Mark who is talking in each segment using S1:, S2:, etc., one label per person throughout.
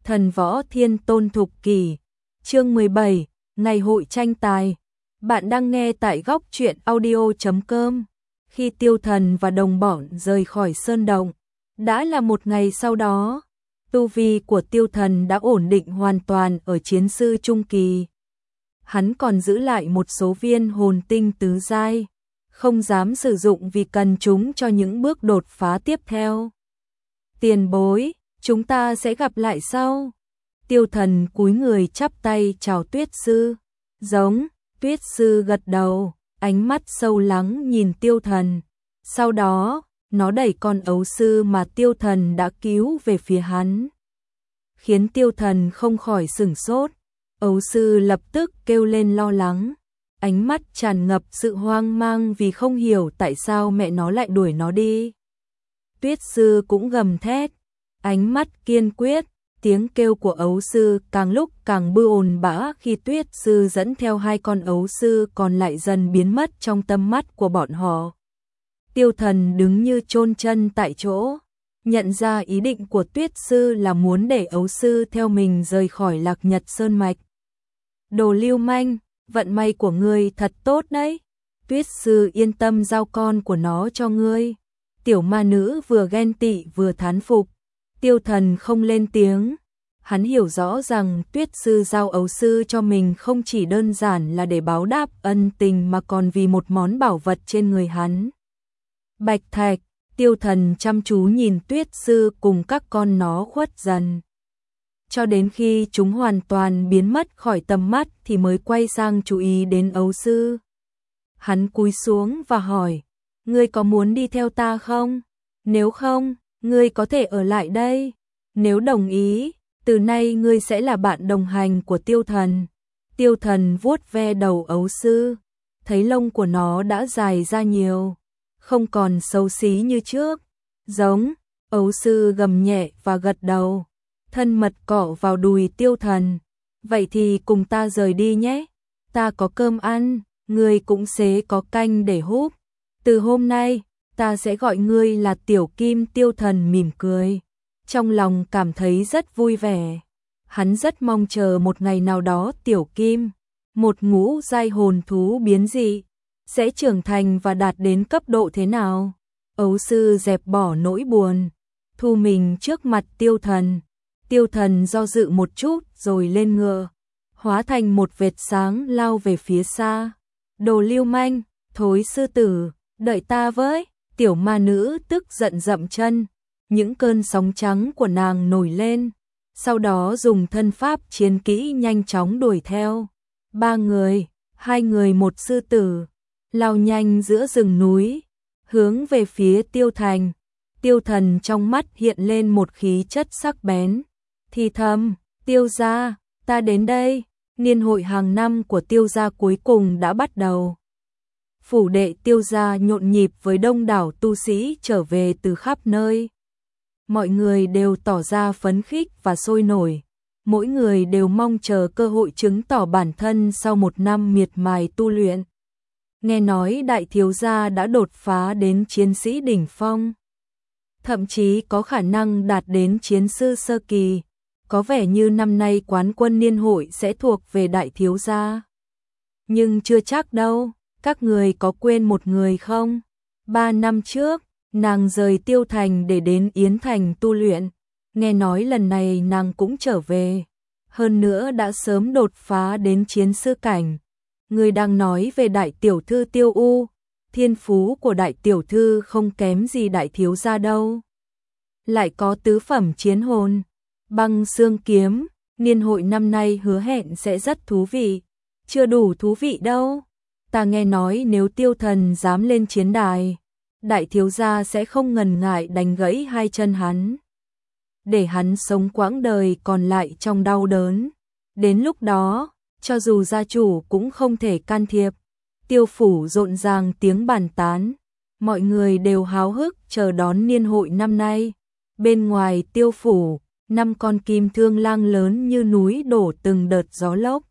S1: Thần võ thiên tôn thục kỷ. Chương 17, ngày hội tranh tài. Bạn đang nghe tại góc truyện audio.com. Khi Tiêu Thần và đồng bọn rời khỏi sơn động, đã là một ngày sau đó. Tu vi của Tiêu Thần đã ổn định hoàn toàn ở chiến sư trung kỳ. Hắn còn giữ lại một số viên hồn tinh tứ giai, không dám sử dụng vì cần chúng cho những bước đột phá tiếp theo. Tiền bối, chúng ta sẽ gặp lại sau. Tiêu Thần cúi người chắp tay chào Tuyết Sư. Giống, Tuyết Sư gật đầu, ánh mắt sâu lắng nhìn Tiêu Thần. Sau đó, nó đẩy con ấu sư mà Tiêu Thần đã cứu về phía hắn, khiến Tiêu Thần không khỏi sửng sốt. Ấu sư lập tức kêu lên lo lắng, ánh mắt tràn ngập sự hoang mang vì không hiểu tại sao mẹ nó lại đuổi nó đi. Tuyết Sư cũng gầm thét, ánh mắt kiên quyết. Tiếng kêu của ấu sư càng lúc càng bư ồn bã khi Tuyết Sư dẫn theo hai con ấu sư còn lại dần biến mất trong tầm mắt của bọn họ. Tiêu Thần đứng như chôn chân tại chỗ, nhận ra ý định của Tuyết Sư là muốn để ấu sư theo mình rời khỏi Lạc Nhật Sơn Mạch. Đồ lưu manh, vận may của ngươi thật tốt đấy. Tuyết Sư yên tâm giao con của nó cho ngươi. Tiểu ma nữ vừa ghen tị vừa thán phục. Tiêu Thần không lên tiếng. Hắn hiểu rõ rằng Tuyết Sư giao ấu sư cho mình không chỉ đơn giản là để báo đáp ân tình mà còn vì một món bảo vật trên người hắn. Bạch thạch. Tiêu Thần chăm chú nhìn Tuyết Sư cùng các con nó khuất dần, cho đến khi chúng hoàn toàn biến mất khỏi tầm mắt thì mới quay sang chú ý đến ấu sư. Hắn cúi xuống và hỏi, ngươi có muốn đi theo ta không? Nếu không, ngươi có thể ở lại đây. Nếu đồng ý, từ nay ngươi sẽ là bạn đồng hành của Tiêu Thần. Tiêu Thần vuốt ve đầu ấu sư, thấy lông của nó đã dài ra nhiều, không còn xấu xí như trước. Giống, ấu sư gầm nhẹ và gật đầu, thân mật cọ vào đùi Tiêu Thần. Vậy thì cùng ta rời đi nhé. Ta có cơm ăn, ngươi cũng sẽ có canh để húp. Từ hôm nay, ta sẽ gọi ngươi là Tiểu Kim. Tiêu Thần mỉm cười, trong lòng cảm thấy rất vui vẻ. Hắn rất mong chờ một ngày nào đó Tiểu Kim, một ngũ giai hồn thú biến dị, sẽ trưởng thành và đạt đến cấp độ thế nào. Ấu sư dẹp bỏ nỗi buồn, thu mình trước mặt Tiêu Thần. Tiêu Thần do dự một chút rồi lên ngựa, hóa thành một vệt sáng lao về phía xa. Đồ lưu manh, thối sư tử, đợi ta với. Tiểu ma nữ tức giận dậm chân, những cơn sóng trắng của nàng nổi lên, sau đó dùng thân pháp chiến kỹ nhanh chóng đuổi theo. Ba người, hai người một sư tử, lao nhanh giữa rừng núi, hướng về phía Tiêu Thành. Tiêu Thần trong mắt hiện lên một khí chất sắc bén, thì thầm, Tiêu gia, ta đến đây. Niên hội hàng năm của Tiêu gia cuối cùng đã bắt đầu. Phủ đệ Tiêu gia nhộn nhịp với đông đảo tu sĩ trở về từ khắp nơi. Mọi người đều tỏ ra phấn khích và sôi nổi, mỗi người đều mong chờ cơ hội chứng tỏ bản thân sau một năm miệt mài tu luyện. Nghe nói đại thiếu gia đã đột phá đến chiến sĩ đỉnh phong, thậm chí có khả năng đạt đến chiến sư sơ kỳ. Có vẻ như năm nay quán quân niên hội sẽ thuộc về đại thiếu gia. Nhưng chưa chắc đâu, các người có quên một người không? 3 năm trước, nàng rời Tiêu Thành để đến Yến Thành tu luyện. Nghe nói lần này nàng cũng trở về, hơn nữa đã sớm đột phá đến chiến sư cảnh. Người đang nói về đại tiểu thư Tiêu U. Thiên phú của đại tiểu thư không kém gì đại thiếu gia đâu. Lại có tứ phẩm chiến hồn, băng xương kiếm. Niên hội năm nay hứa hẹn sẽ rất thú vị. Chưa đủ thú vị đâu. Ta nghe nói nếu Tiêu Thần dám lên chiến đài, đại thiếu gia sẽ không ngần ngại đánh gãy hai chân hắn, để hắn sống quãng đời còn lại trong đau đớn. Đến lúc đó, cho dù gia chủ cũng không thể can thiệp. Tiêu phủ rộn ràng tiếng bàn tán, mọi người đều háo hức chờ đón niên hội năm nay. Bên ngoài Tiêu phủ, 5 con kim thương lang lớn như núi đổ từng đợt gió lốc,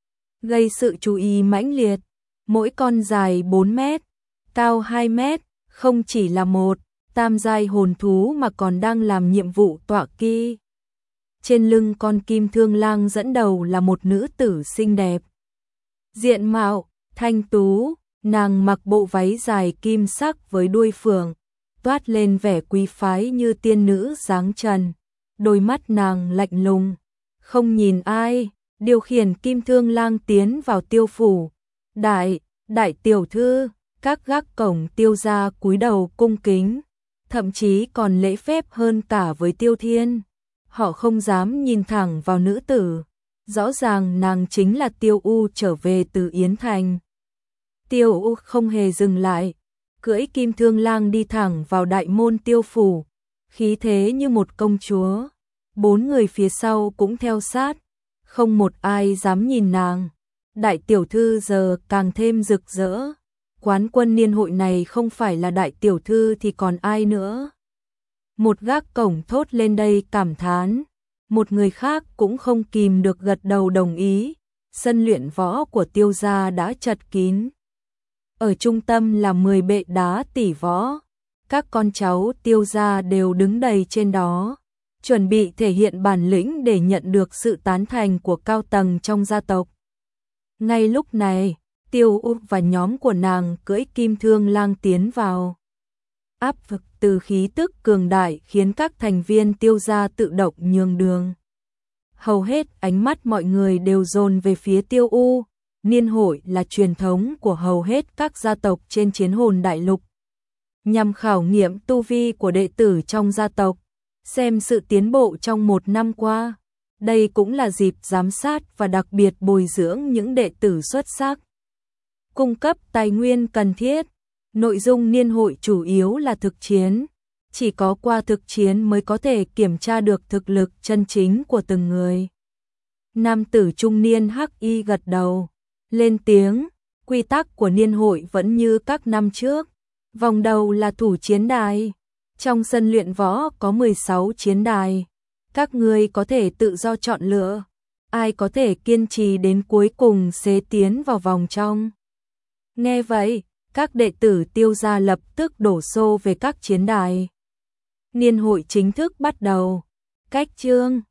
S1: gây sự chú ý mãnh liệt. Mỗi con dài 4 mét, cao 2 mét, không chỉ là một tam giai hồn thú mà còn đang làm nhiệm vụ tọa kỵ. trên lưng con kim thương lang dẫn đầu là một nữ tử xinh đẹp. Diện mạo, thanh tú, nàng mặc bộ váy dài kim sắc với đuôi phượng, toát lên vẻ quý phái như tiên nữ dáng trần. Đôi mắt nàng lạnh lùng, không nhìn ai, điều khiển kim thương lang tiến vào Tiêu phủ. Đại tiểu thư, các gác cổng Tiêu gia cúi đầu cung kính, thậm chí còn lễ phép hơn cả với Tiêu Thiên. Họ không dám nhìn thẳng vào nữ tử, rõ ràng nàng chính là Tiêu U trở về từ Yến Thành. Tiêu U không hề dừng lại, cưỡi kim thương lang đi thẳng vào đại môn Tiêu phủ, khí thế như một công chúa. 4 người phía sau cũng theo sát, không một ai dám nhìn nàng. Đại tiểu thư giờ càng thêm rực rỡ. Quán quân niên hội này không phải là đại tiểu thư thì còn ai nữa. Một gác cổng thốt lên đây cảm thán, một người khác cũng không kìm được gật đầu đồng ý. Sân luyện võ của Tiêu gia đã chật kín. Ở trung tâm là 10 bệ đá tỷ võ, các con cháu Tiêu gia đều đứng đầy trên đó, chuẩn bị thể hiện bản lĩnh để nhận được sự tán thành của cao tầng trong gia tộc. Ngay lúc này, Tiêu U và nhóm của nàng cưỡi kim thương lang tiến vào. Áp lực từ khí tức cường đại khiến các thành viên Tiêu gia tự động nhường đường. Hầu hết ánh mắt mọi người đều dồn về phía Tiêu U. Niên hội là truyền thống của hầu hết các gia tộc trên chiến hồn đại lục, nhằm khảo nghiệm tu vi của đệ tử trong gia tộc, xem sự tiến bộ trong một năm qua. Đây cũng là dịp giám sát và đặc biệt bồi dưỡng những đệ tử xuất sắc, cung cấp tài nguyên cần thiết. Nội dung niên hội chủ yếu là thực chiến, chỉ có qua thực chiến mới có thể kiểm tra được thực lực chân chính của từng người. Nam tử trung niên hắc y gật đầu, lên tiếng, quy tắc của niên hội vẫn như các năm trước. Vòng đầu là thủ chiến đài. Trong sân luyện võ có 16 chiến đài. Các ngươi có thể tự do chọn lựa. Ai có thể kiên trì đến cuối cùng sẽ tiến vào vòng trong. Nghe vậy, các đệ tử Tiêu gia lập tức đổ xô về các chiến đài. Niên hội chính thức bắt đầu. Cách chương